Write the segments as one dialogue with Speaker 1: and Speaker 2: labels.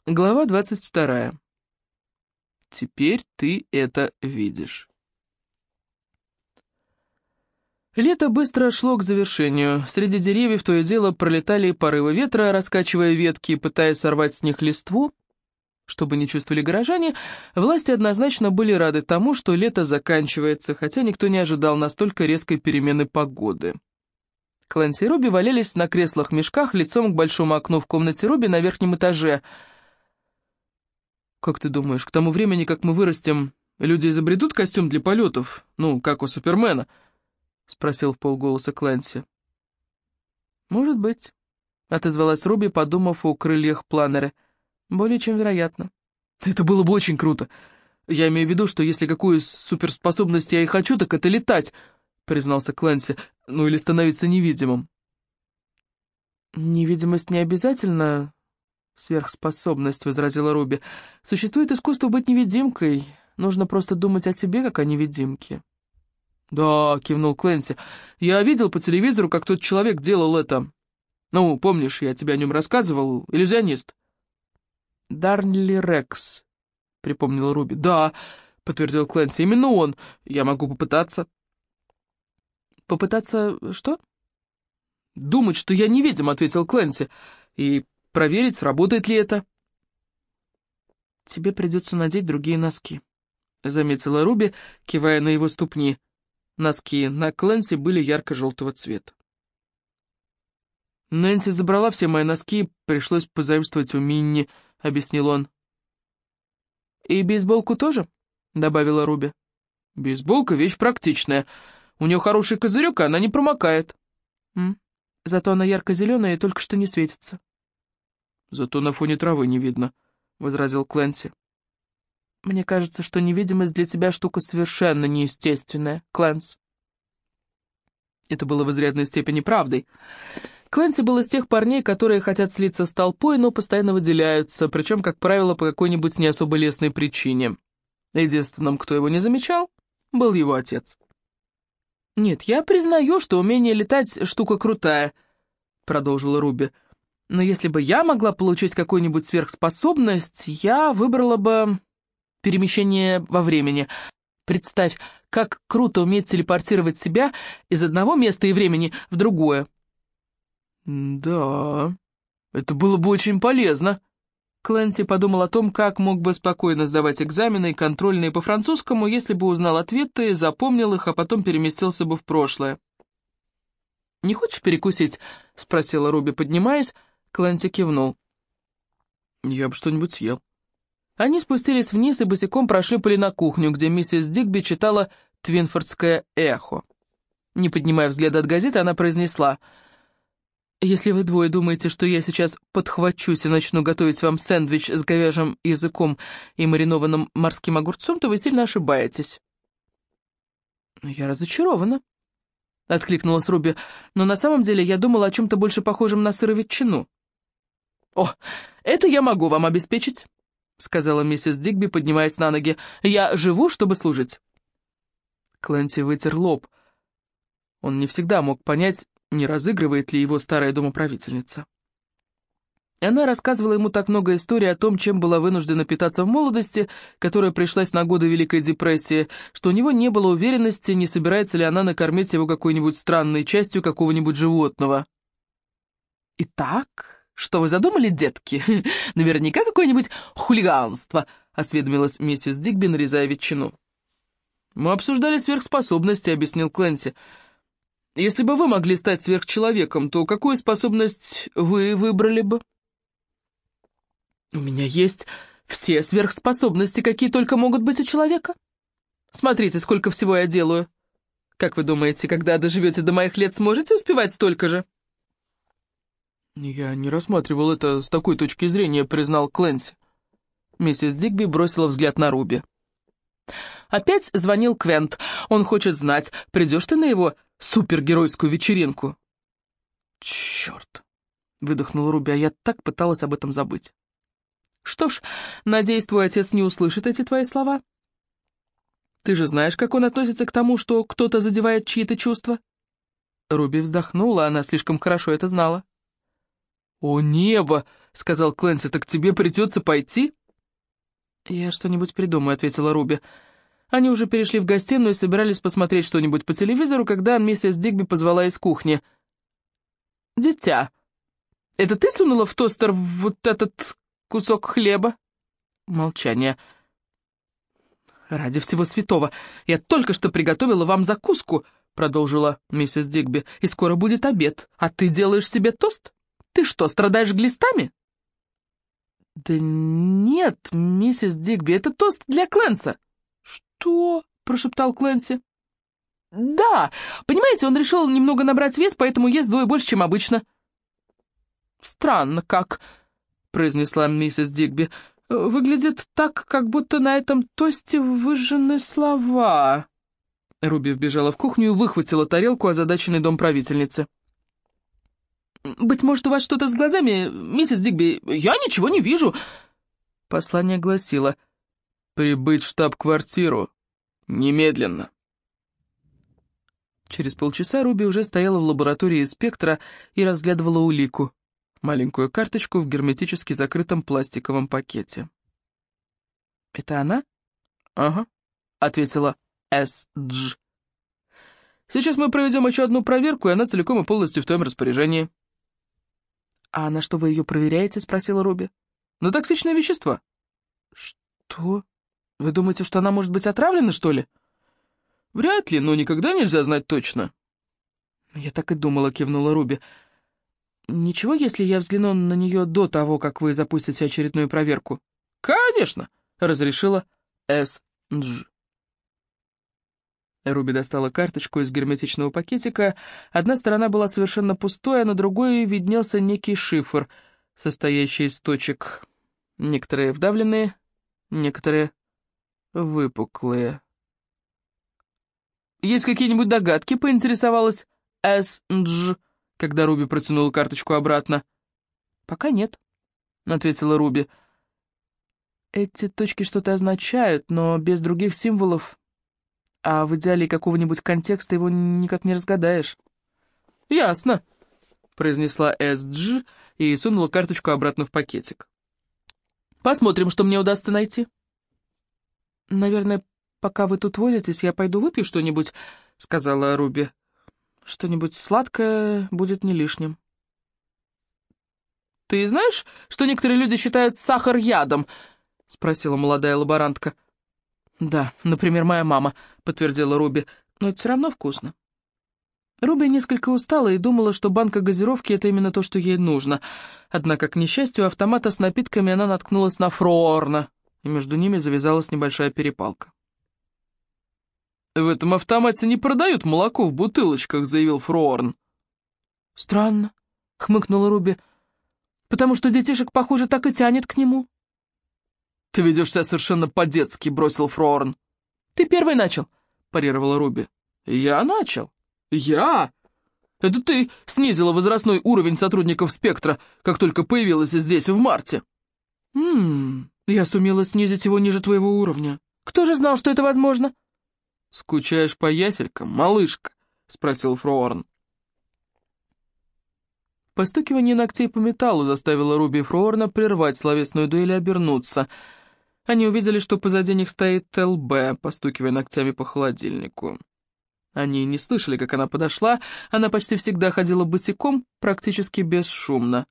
Speaker 1: Глава 22. Теперь ты это видишь. Лето быстро шло к завершению. Среди деревьев то и дело пролетали порывы ветра, раскачивая ветки и пытаясь сорвать с них листву. Чтобы не чувствовали горожане, власти однозначно были рады тому, что лето заканчивается, хотя никто не ожидал настолько резкой перемены погоды. Клэнси и Руби валялись на креслах-мешках лицом к большому окну в комнате Руби на верхнем этаже. «Как ты думаешь, к тому времени, как мы вырастем, люди изобретут костюм для полетов? Ну, как у Супермена?» — спросил вполголоса Клэнси. «Может быть», — отозвалась Руби, подумав о крыльях планера. «Более чем вероятно». «Это было бы очень круто. Я имею в виду, что если какую суперспособность я и хочу, так это летать», — признался Клэнси. «Ну или становиться невидимым». «Невидимость не обязательно сверхспособность», — возразила Руби. «Существует искусство быть невидимкой. Нужно просто думать о себе, как о невидимке». «Да», — кивнул Клэнси, — «я видел по телевизору, как тот человек делал это. Ну, помнишь, я тебе о нем рассказывал, иллюзионист». «Дарнли Рекс», — припомнил Руби. «Да», — подтвердил Клэнси, — «именно он. Я могу попытаться». «Попытаться что?» «Думать, что я невидим», — ответил Клэнси, — «и проверить, сработает ли это». «Тебе придется надеть другие носки», — заметила Руби, кивая на его ступни. Носки на Клэнси были ярко-желтого цвета. «Нэнси забрала все мои носки, пришлось позаимствовать у Минни», — объяснил он. «И бейсболку тоже?» — добавила Руби. «Бейсболка — вещь практичная. У нее хороший козырек, и она не промокает». Зато она ярко-зеленая и только что не светится». «Зато на фоне травы не видно», — возразил Клэнси. «Мне кажется, что невидимость для тебя штука совершенно неестественная, Клэнс». Это было в изрядной степени правдой. Клэнси был из тех парней, которые хотят слиться с толпой, но постоянно выделяются, причем, как правило, по какой-нибудь не особо лестной причине. Единственным, кто его не замечал, был его отец. «Нет, я признаю, что умение летать — штука крутая», — продолжила Руби. «Но если бы я могла получить какую-нибудь сверхспособность, я выбрала бы перемещение во времени. Представь, как круто уметь телепортировать себя из одного места и времени в другое». «Да, это было бы очень полезно». Клэнси подумал о том, как мог бы спокойно сдавать экзамены и контрольные по французскому, если бы узнал ответы, запомнил их, а потом переместился бы в прошлое. «Не хочешь перекусить?» — спросила Руби, поднимаясь. Клэнси кивнул. «Я бы что-нибудь съел». Они спустились вниз и босиком прошлепали на кухню, где миссис Дигби читала «Твинфордское эхо». Не поднимая взгляда от газеты, она произнесла: «Если вы двое думаете, что я сейчас подхвачусь и начну готовить вам сэндвич с говяжьим языком и маринованным морским огурцом, то вы сильно ошибаетесь». «Я разочарована», — откликнулась Руби, «но на самом деле я думала о чем-то больше похожем на сыровятчину». «О, это я могу вам обеспечить», — сказала миссис Дигби, поднимаясь на ноги. «Я живу, чтобы служить». Клэнси вытер лоб. Он не всегда мог понять, не разыгрывает ли его старая домоправительница. Она рассказывала ему так много историй о том, чем была вынуждена питаться в молодости, которая пришлась на годы Великой депрессии, что у него не было уверенности, не собирается ли она накормить его какой-нибудь странной частью какого-нибудь животного. «Итак, что вы задумали, детки? Наверняка какое-нибудь хулиганство», — осведомилась миссис Дигби, нарезая ветчину. «Мы обсуждали сверхспособности», — объяснил Клэнси. «Если бы вы могли стать сверхчеловеком, то какую способность вы выбрали бы?» «У меня есть все сверхспособности, какие только могут быть у человека. Смотрите, сколько всего я делаю. Как вы думаете, когда доживете до моих лет, сможете успевать столько же?» «Я не рассматривал это с такой точки зрения», — признал Клэнси. Миссис Дигби бросила взгляд на Руби. «Опять звонил Квент. Он хочет знать, придешь ты на его супергеройскую вечеринку?» «Черт!» — выдохнула Руби, а я так пыталась об этом забыть. «Что ж, надеюсь, твой отец не услышит эти твои слова. Ты же знаешь, как он относится к тому, что кто-то задевает чьи-то чувства?» Руби вздохнула, она слишком хорошо это знала. «О небо!» — сказал Клэнси, — «так тебе придется пойти?» «Я что-нибудь придумаю», — ответила Руби. Они уже перешли в гостиную и собирались посмотреть что-нибудь по телевизору, когда миссис Дигби позвала из кухни. «Дитя, это ты сунула в тостер вот этот кусок хлеба?» Молчание. «Ради всего святого, я только что приготовила вам закуску», — продолжила миссис Дигби, — «и скоро будет обед, а ты делаешь себе тост? Ты что, страдаешь глистами?» «Да нет, миссис Дигби, это тост для Клэнса». «Что?» — прошептал Клэнси. «Да, понимаете, он решил немного набрать вес, поэтому ест вдвое больше, чем обычно». «Странно как», — произнесла миссис Дигби. «Выглядит так, как будто на этом тосте выжжены слова». Руби вбежала в кухню и выхватила тарелку озадаченной домправительницы. «Быть может, у вас что-то с глазами, миссис Дигби? Я ничего не вижу». Послание гласило: «Прибыть в штаб-квартиру. Немедленно». Через полчаса Руби уже стояла в лаборатории инспектора и разглядывала улику. Маленькую карточку в герметически закрытом пластиковом пакете. «Это она?» «Ага», — ответила С.Дж. «Сейчас мы проведем еще одну проверку, и она целиком и полностью в твоем распоряжении». «А на что вы ее проверяете?» — спросила Руби. «На токсичные вещества». «Что? Вы думаете, что она может быть отравлена, что ли?» «Вряд ли, но никогда нельзя знать точно». «Я так и думала», — кивнула Руби. «Ничего, если я взгляну на нее до того, как вы запустите очередную проверку?» «Конечно!» — разрешила С.Дж. Руби достала карточку из герметичного пакетика. Одна сторона была совершенно пустой, а на другой виднелся некий шифр, состоящий из точек. Некоторые вдавленные, некоторые выпуклые. «Есть какие-нибудь догадки?» — поинтересовалась С.Дж., когда Руби протянула карточку обратно. «Пока нет», — ответила Руби. «Эти точки что-то означают, но без других символов, а в идеале какого-нибудь контекста его никак не разгадаешь». «Ясно», — произнесла С.Дж. и сунула карточку обратно в пакетик. «Посмотрим, что мне удастся найти». «Наверное, пока вы тут возитесь, я пойду выпью что-нибудь», — сказала Руби. «Что-нибудь сладкое будет не лишним». «Ты знаешь, что некоторые люди считают сахар ядом?» — спросила молодая лаборантка. «Да, например, моя мама», — подтвердила Руби, — «но это все равно вкусно». Руби несколько устала и думала, что банка газировки — это именно то, что ей нужно. Однако, к несчастью, у автомата с напитками она наткнулась на Фроорна, и между ними завязалась небольшая перепалка. «В этом автомате не продают молоко в бутылочках», — заявил Фроорн. «Странно», — хмыкнула Руби, — «потому что детишек, похоже, так и тянет к нему». «Ты ведешь себя совершенно по-детски», — бросил Фроорн. «Ты первый начал», — парировала Руби. «Я начал? Я? Это ты снизила возрастной уровень сотрудников «Спектра», как только появилась здесь в марте». Я сумела снизить его ниже твоего уровня. Кто же знал, что это возможно?» «Скучаешь по яселькам, малышка?» — спросил Фроорн. Постукивание ногтей по металлу заставило Руби и Фроорна прервать словесную дуэль и обернуться. Они увидели, что позади них стоит ЛБ, постукивая ногтями по холодильнику. Они не слышали, как она подошла, она почти всегда ходила босиком, практически бесшумно.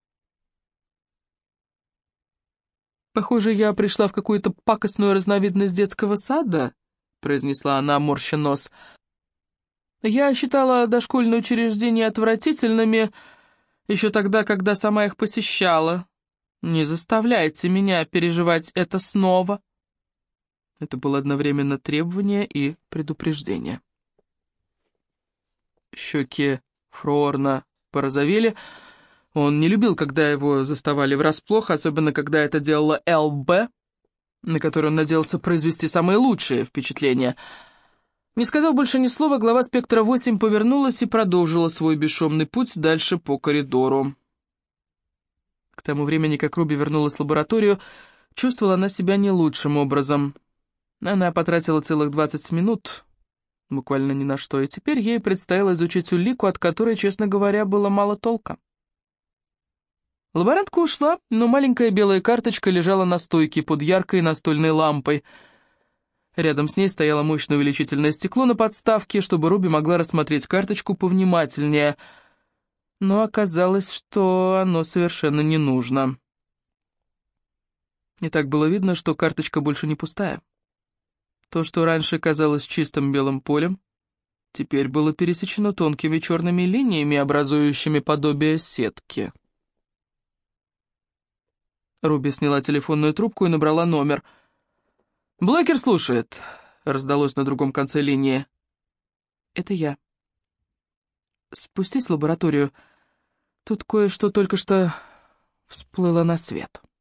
Speaker 1: «Похоже, я пришла в какую-то пакостную разновидность детского сада», — произнесла она, морща нос. «Я считала дошкольные учреждения отвратительными еще тогда, когда сама их посещала. Не заставляйте меня переживать это снова». Это было одновременно требование и предупреждение. Щеки Фроорна порозовели. Он не любил, когда его заставали врасплох, особенно когда это делала ЛБ, на которую он надеялся произвести самые лучшие впечатления. Не сказав больше ни слова, глава «Спектра-8» повернулась и продолжила свой бесшумный путь дальше по коридору. К тому времени, как Руби вернулась в лабораторию, чувствовала она себя не лучшим образом. Она потратила целых 20 минут, буквально ни на что, и теперь ей предстояло изучить улику, от которой, честно говоря, было мало толка. Лаборантка ушла, но маленькая белая карточка лежала на стойке под яркой настольной лампой. Рядом с ней стояло мощное увеличительное стекло на подставке, чтобы Руби могла рассмотреть карточку повнимательнее. Но оказалось, что оно совершенно не нужно. И так было видно, что карточка больше не пустая. То, что раньше казалось чистым белым полем, теперь было пересечено тонкими черными линиями, образующими подобие сетки. Руби сняла телефонную трубку и набрала номер. «Блэкер слушает», — раздалось на другом конце линии. «Это я. Спустись в лабораторию. Тут кое-что только что всплыло на свет».